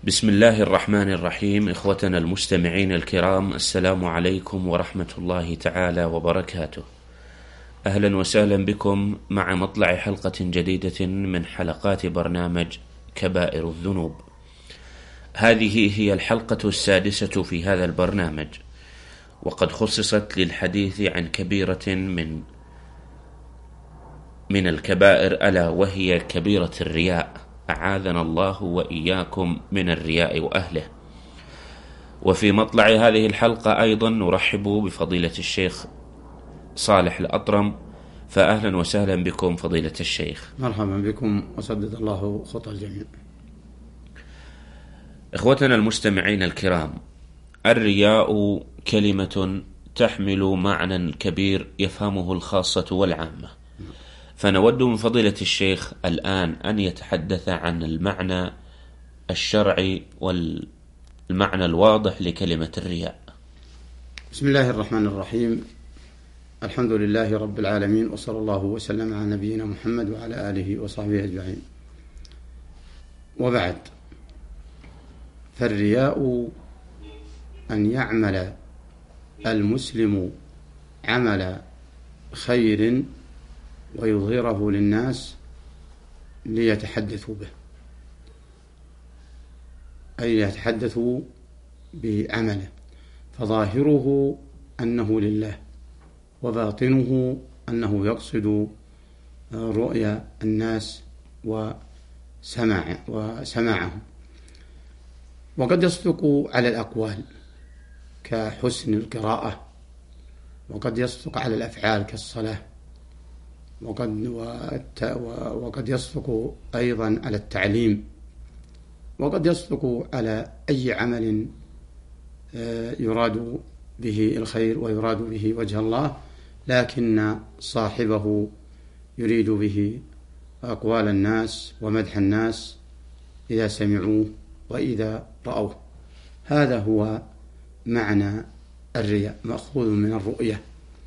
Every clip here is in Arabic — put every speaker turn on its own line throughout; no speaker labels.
بسم الله الرحمن الرحيم. إخوتنا المستمعين الكرام، السلام عليكم ورحمة الله تعالى وبركاته. أهلا وسهلا بكم مع مطلع حلقة جديدة من حلقات برنامج كبائر الذنوب. هذه هي الحلقة السادسة في هذا البرنامج، وقد خصصت للحديث عن كبيرة من الكبائر، ألا وهي كبيرة الرياء. أعاذنا الله وإياكم من الرياء وأهله. وفي مطلع هذه الحلقة أيضا نرحب بفضيلة الشيخ صالح الأطرم، فأهلا وسهلا بكم فضيلة الشيخ.
مرحبا بكم وسدد الله خطى الجميع.
إخوتنا المستمعين الكرام، الرياء كلمة تحمل معنى كبير يفهمه الخاصة والعامة، فنود من فضيلة الشيخ الآن أن يتحدث عن المعنى الشرعي والمعنى الواضح لكلمة الرياء.
بسم الله الرحمن الرحيم. الحمد لله رب العالمين، وصلى الله وسلم على نبينا محمد وعلى آله وصحبه أجمعين، وبعد. فالرياء أن يعمل المسلم عمل خير ويظهره للناس ليتحدثوا به، أي يتحدثوا بعمله، فظاهره أنه لله وباطنه أنه يقصد رؤيا الناس وسماعهم. وقد يصدق على الأقوال كحسن القراءة، وقد يصدق على الأفعال كالصلاة، وقد يصدق أيضا على التعليم، وقد يصدق على أي عمل يراد به الخير ويراد به وجه الله، لكن صاحبه يريد به أقوال الناس ومدح الناس إذا سمعوه وإذا رأوه. هذا هو معنى الرياء، مأخوذ من الرؤية.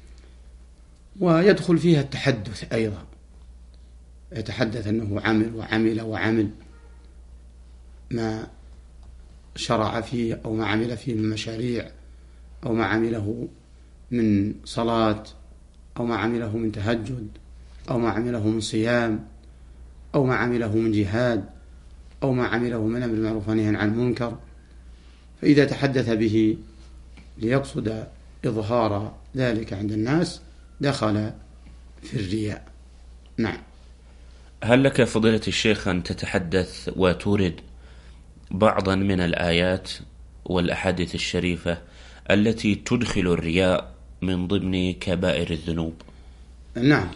ويدخل فيها التحدث أيضا، يتحدث أنه وعمل ما شرع فيه أو ما عمل فيه من مشاريع، أو ما عمله من صلاة، أو ما عمله من تهجد، أو ما عمله من صيام، أو ما عمله من جهاد، أو ما عمله من أمر بالمعروف ونهي عن المنكر. فإذا تحدث به ليقصد إظهار ذلك عند الناس دخل في الرياء. نعم.
هل لك فضيلة الشيخ أن تتحدث وتورد بعضا من الآيات والأحاديث الشريفة التي تدخل الرياء من ضمن كبائر الذنوب؟
نعم.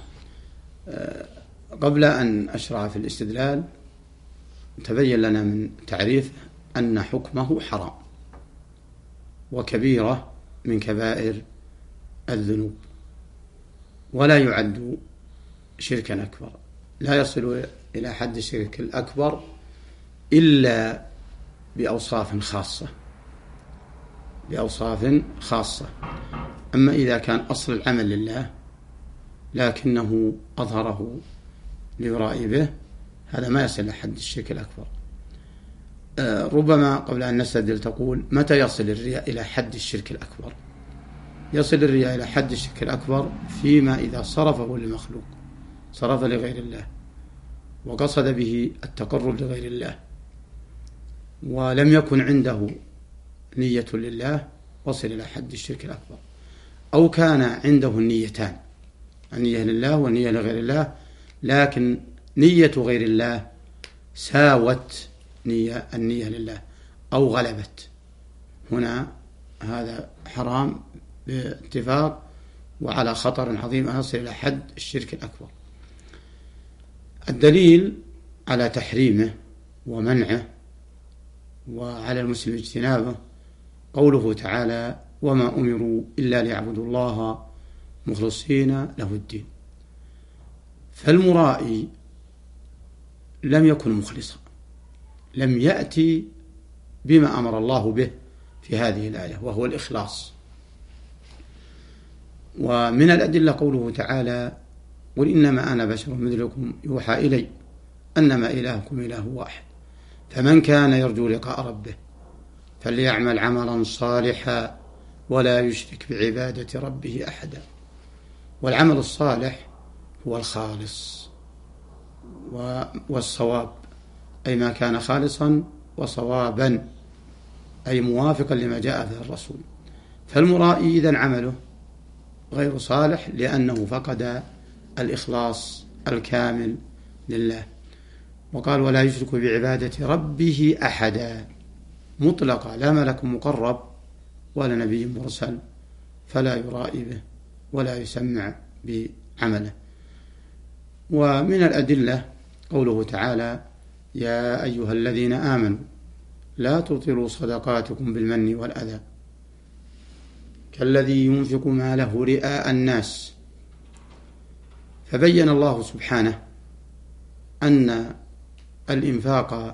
قبل أن أشرع في الاستدلال تبين لنا من تعريف أن حكمه حرام وكبيرة من كبائر الذنوب، ولا يعد شركا أكبر، لا يصل إلى حد الشرك الأكبر إلا بأوصاف خاصة. أما إذا كان أصل العمل لله لكنه أظهره ليرائي به، هذا ما يصل إلى حد الشرك الأكبر. ربما قبل أن نستدل تقول متى يصل الرياء إلى حد الشرك الأكبر؟ يصل الرياء إلى حد الشرك الأكبر فيما إذا صرفه للمخلوق، صرف لغير الله وقصد به التقرب لغير الله، ولم يكن عنده نية لله، وصل إلى حد الشرك الأكبر. أو كان عنده النيتان، النية لله والنية لغير الله، لكن نية غير الله ساوت النية لله أو غلبت، هنا هذا حرام باتفاق وعلى خطر عظيم أن يصل إلى حد الشرك الأكبر. الدليل على تحريمه ومنعه وعلى المسلم اجتنابه قوله تعالى: وما أمروا إلا ليعبدوا الله مخلصين له الدين. فالمرائي لم يكن مخلصا، لم يأتي بما أمر الله به في هذه الآية، وهو الإخلاص. ومن الأدلة قوله تعالى: قل إنما أنا بشر مثلكم يوحى إلي أنما إلهكم إله واحد. فمن كان يرجو لقاء ربه فليعمل عملا صالحا ولا يشرك بعبادة ربه أحدا. والعمل الصالح هو الخالص والصواب، أي ما كان خالصا وصوابا، أي موافقا لما جاء به الرسول. فالمرائي إذن عمله غير صالح لأنه فقد الإخلاص الكامل لله. وقال ولا يشرك بعبادة ربه أحدا مطلقا، لا ملك مقرب ولا نبي مرسل، فلا يرائي به ولا يسمع بعمله. ومن الأدلة قوله تعالى يا أيها الذين آمنوا لا تبطلوا صدقاتكم بالمن والأذى كالذي ينفق ماله رئاء الناس. فبين الله سبحانه أن الإنفاق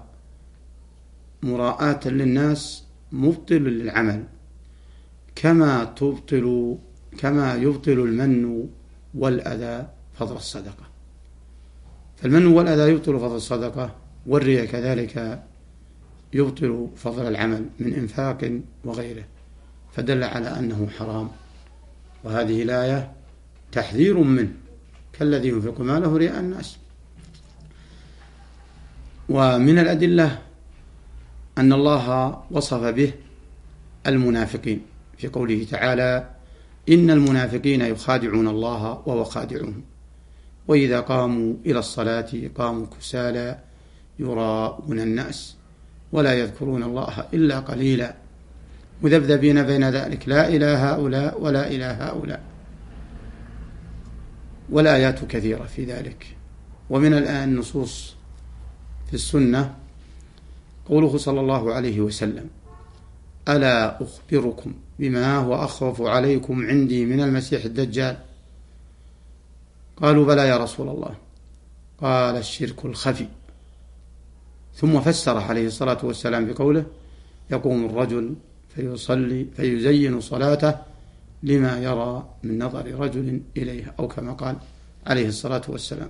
مراءة للناس مبطل للعمل، كما يبطل المن والأذى فضل الصدقة. فالمن والأذى يبطل فضل الصدقة، والرياء كذلك يبطل فضل العمل من إنفاق وغيره، فدل على أنه حرام. وهذه الآية تحذير منه كالذي ينفق ماله رئاء الناس. ومن الأدلة أن الله وصف به المنافقين في قوله تعالى إن المنافقين يخادعون الله وهو خادعهم وإذا قاموا إلى الصلاة قاموا كسالى يراءون الناس ولا يذكرون الله إلا قليلا مذبذبين بين ذلك لا إلى هؤلاء ولا إلى هؤلاء. والآيات كثيرة في ذلك. ومن الآن نصوص في السنة قوله صلى الله عليه وسلم ألا أخبركم بما هو أخوف عليكم عندي من المسيح الدجال؟ قالوا بلى يا رسول الله. قال الشرك الخفي. ثم فسر عليه الصلاة والسلام بقوله يقوم الرجل فيصلي فيزين صلاته لما يرى من نظر رجل إليها، أو كما قال عليه الصلاة والسلام.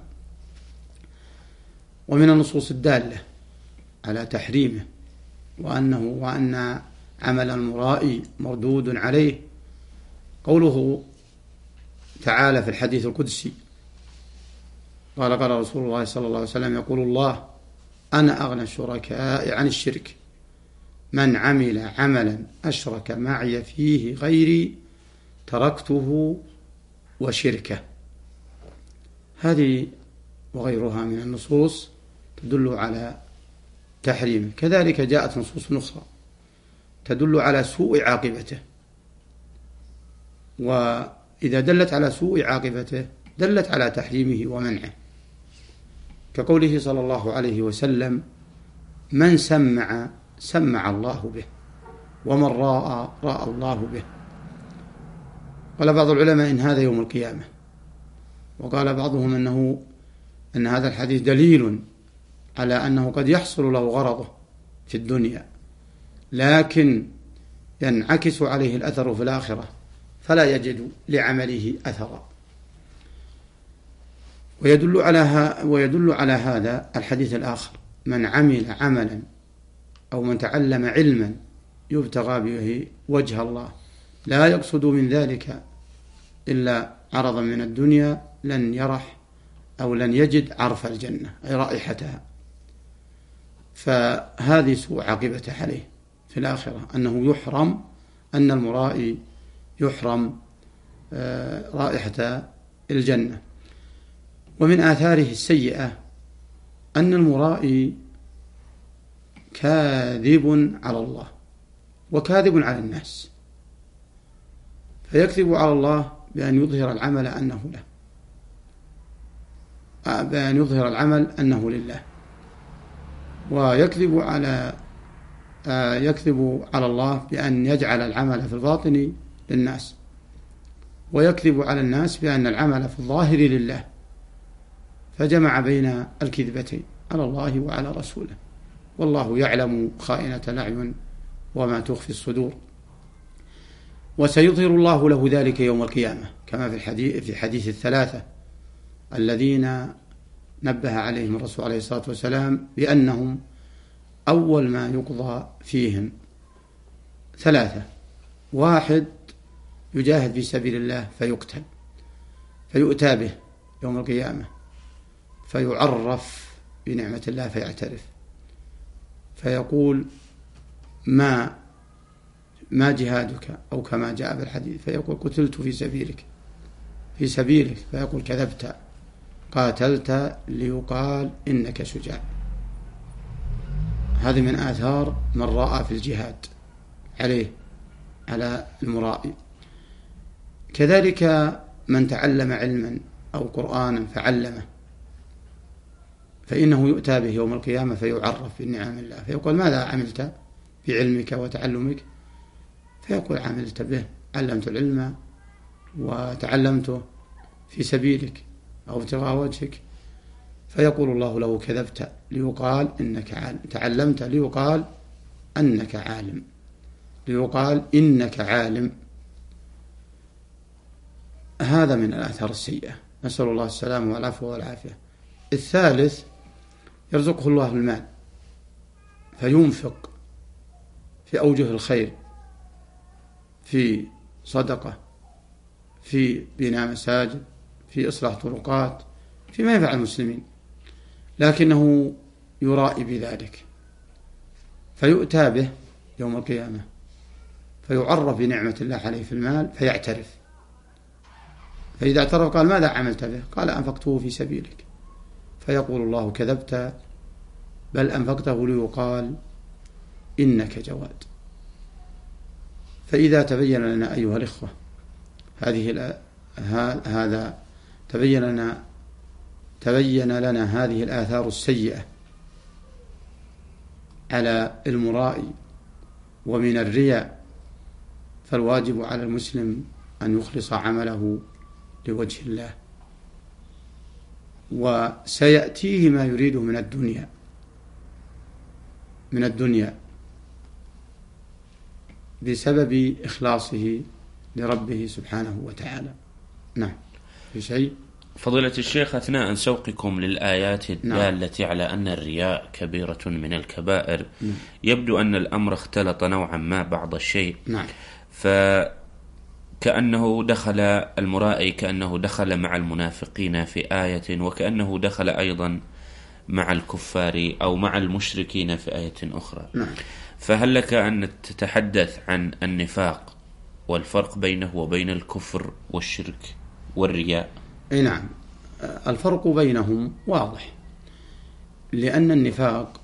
ومن النصوص الدالة على تحريمه وأن عمل المرائي مردود عليه قوله تعالى في الحديث القدسي قال رسول الله صلى الله عليه وسلم يقول الله أنا أغنى الشركاء عن الشرك من عمل عملا أشرك معي فيه غيري تركته وشركه. هذه وغيرها من النصوص تدل على تحريمه. كذلك جاءت نصوص أخرى تدل على سوء عاقبته، وإذا دلت على سوء عاقبته دلت على تحريمه ومنعه، كقوله صلى الله عليه وسلم من سمع الله به ومن راى الله به. قال بعض العلماء إن هذا يوم القيامة، وقال بعضهم أن هذا الحديث دليل على أنه قد يحصل له غرضه في الدنيا لكن ينعكس عليه الأثر في الآخرة فلا يجد لعمله أثرا. ويدل على هذا الحديث الآخر من عمل عملا أو من تعلم علما يبتغى به وجه الله لا يقصد من ذلك إلا عرضا من الدنيا لن يرح أو لن يجد عرف الجنة أي رائحتها. فهذه سوء عاقبته عليه في الآخرة أن المرائي يحرم رائحة الجنة. ومن آثاره السيئة أن المرائي كاذب على الله وكاذب على الناس، فيكذب على الله بأن يظهر العمل أنه لله، ويكذب على الله بأن يجعل العمل في الباطن للناس، ويكذب على الناس بأن العمل في الظاهر لله، فجمع بين الكذبتين على الله وعلى رسوله، والله يعلم خائنة الأعين وما تخفي الصدور. وسيظهر الله له ذلك يوم القيامة كما في حديث الثلاثة الذين نبه عليهم الرسول عليه الصلاة والسلام بأنهم أول ما يقضى فيهم 3: 1 يجاهد في سبيل الله فيقتل، فيؤتى به يوم القيامة فيعرف بنعمة الله فيعترف، فيقول ما جهادك، أو كما جاء بالحديث فيقول قتلت في سبيلك، فيقول كذبت، قاتلت ليقال إنك شجاع. هذه من آثار من رأى في الجهاد على المرائي. كذلك من تعلم علما أو قرآنا فعلمه، فإنه يؤتى به يوم القيامة فيعرف بنعم الله، فيقول ماذا عملت بعلمك وتعلمك؟ فيقول عملت به، علمت العلم وتعلمته في سبيلك أو ابتغاء وجهك، فيقول الله له كذبت ليقال إنك عالم، تعلمت ليقال أنك عالم، ليقال إنك عالم. هذا من الآثار السيئة، نسأل الله السلامة والعفو والعافية. 3: يرزقه الله المال فينفق في أوجه الخير، في صدقة، في بناء مساجد، في إصلاح طرقات، فيما ينفع المسلمين، لكنه يرائي بذلك، فيؤتى به يوم القيامة فيعرف بنعمة الله عليه في المال فيعترف، فإذا اعترف قال ماذا عملت به؟ قال أنفقته في سبيلك، فيقول الله كذبت، بل أنفقته ليقال إنك جواد. فإذا تبين لنا أيها الإخوة هذا تبين لنا هذه الآثار السيئة على المرائي ومن الرياء، فالواجب على المسلم أن يخلص عمله لوجه الله، وسيأتيه ما يريده من الدنيا بسبب إخلاصه لربه سبحانه وتعالى. نعم. في شيء
فضيلة الشيخ، أثناء سوقكم للآيات الدالة على أن الرياء كبيرة من الكبائر، يبدو أن الأمر اختلط نوعا ما بعض الشيء. فكأنه دخل المرائي كأنه دخل مع المنافقين في آية، وكأنه دخل أيضا مع الكفار أو مع المشركين في آية أخرى. فهل لك أن تتحدث عن النفاق والفرق بينه وبين الكفر والشرك والرياء؟
أي نعم، الفرق بينهم واضح، لأن النفاق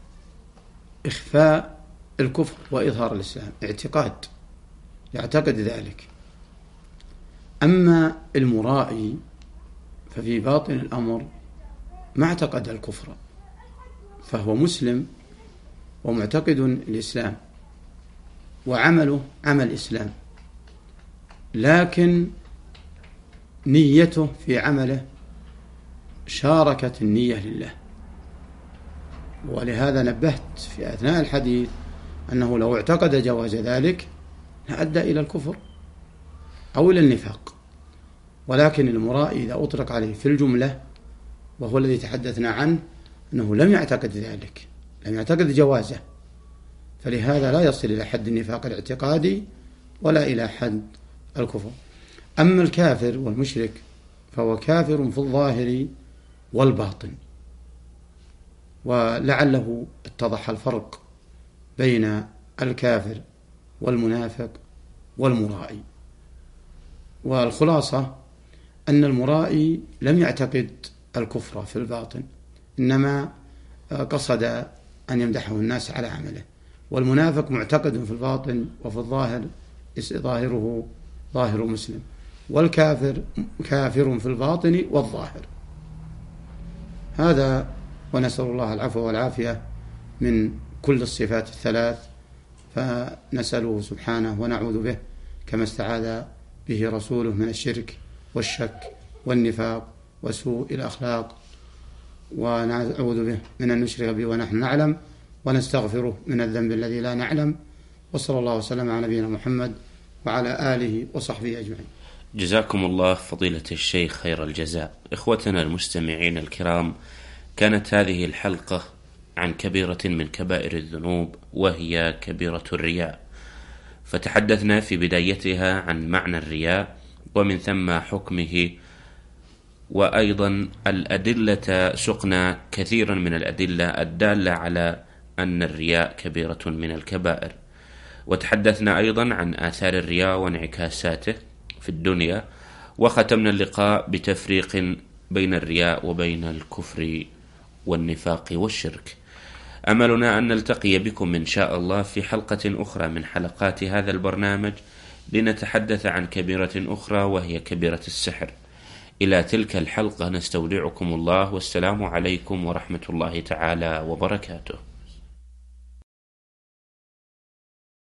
إخفاء الكفر وإظهار الإسلام، اعتقاد، يعتقد ذلك. أما المرائي ففي باطن الأمر ما اعتقد الكفر، فهو مسلم ومعتقد الإسلام وعمله عمل إسلام، لكن نيته في عمله شاركت النية لله. ولهذا نبهت في أثناء الحديث أنه لو اعتقد جواز ذلك لأدى إلى الكفر أو إلى النفاق، ولكن المرائي إذا أطلق عليه في الجملة، وهو الذي تحدثنا عنه، أنه لم يعتقد ذلك، لم يعتقد جوازه، فلهذا لا يصل إلى حد النفاق الاعتقادي ولا إلى حد الكفر. أما الكافر والمشرك فهو كافر في الظاهر والباطن، ولعله اتضح الفرق بين الكافر والمنافق والمرائي. والخلاصة أن المرائي لم يعتقد الكفر في الباطن، إنما قصد أن يمدحه الناس على عمله، والمنافق معتقد في الباطن وفي الظاهر ظاهره ظاهر مسلم، والكافر كافر في الباطن والظاهر. هذا، ونسأل الله العفو والعافية من كل الصفات الثلاث، فنسأله سبحانه ونعوذ به كما استعاذ به رسوله من الشرك والشك والنفاق وسوء الأخلاق، ونعوذ به من أن نشرك به ونحن نعلم، ونستغفره من الذنب الذي لا نعلم. وصلى الله وسلم على نبينا محمد وعلى آله وصحبه أجمعين.
جزاكم الله فضيلة الشيخ خير الجزاء. إخوتنا المستمعين الكرام، كانت هذه الحلقة عن كبيرة من كبائر الذنوب، وهي كبيرة الرياء. فتحدثنا في بدايتها عن معنى الرياء ومن ثم حكمه، وأيضا الأدلة، سقنا كثيرا من الأدلة الدالة على أن الرياء كبيرة من الكبائر. وتحدثنا أيضا عن آثار الرياء وانعكاساته في الدنيا، وختمنا اللقاء بتفريق بين الرياء وبين الكفر والنفاق والشرك. أملنا أن نلتقي بكم إن شاء الله في حلقة أخرى من حلقات هذا البرنامج لنتحدث عن كبيرة أخرى وهي كبيرة السحر. إلى تلك الحلقة نستودعكم الله، والسلام عليكم ورحمة الله تعالى وبركاته.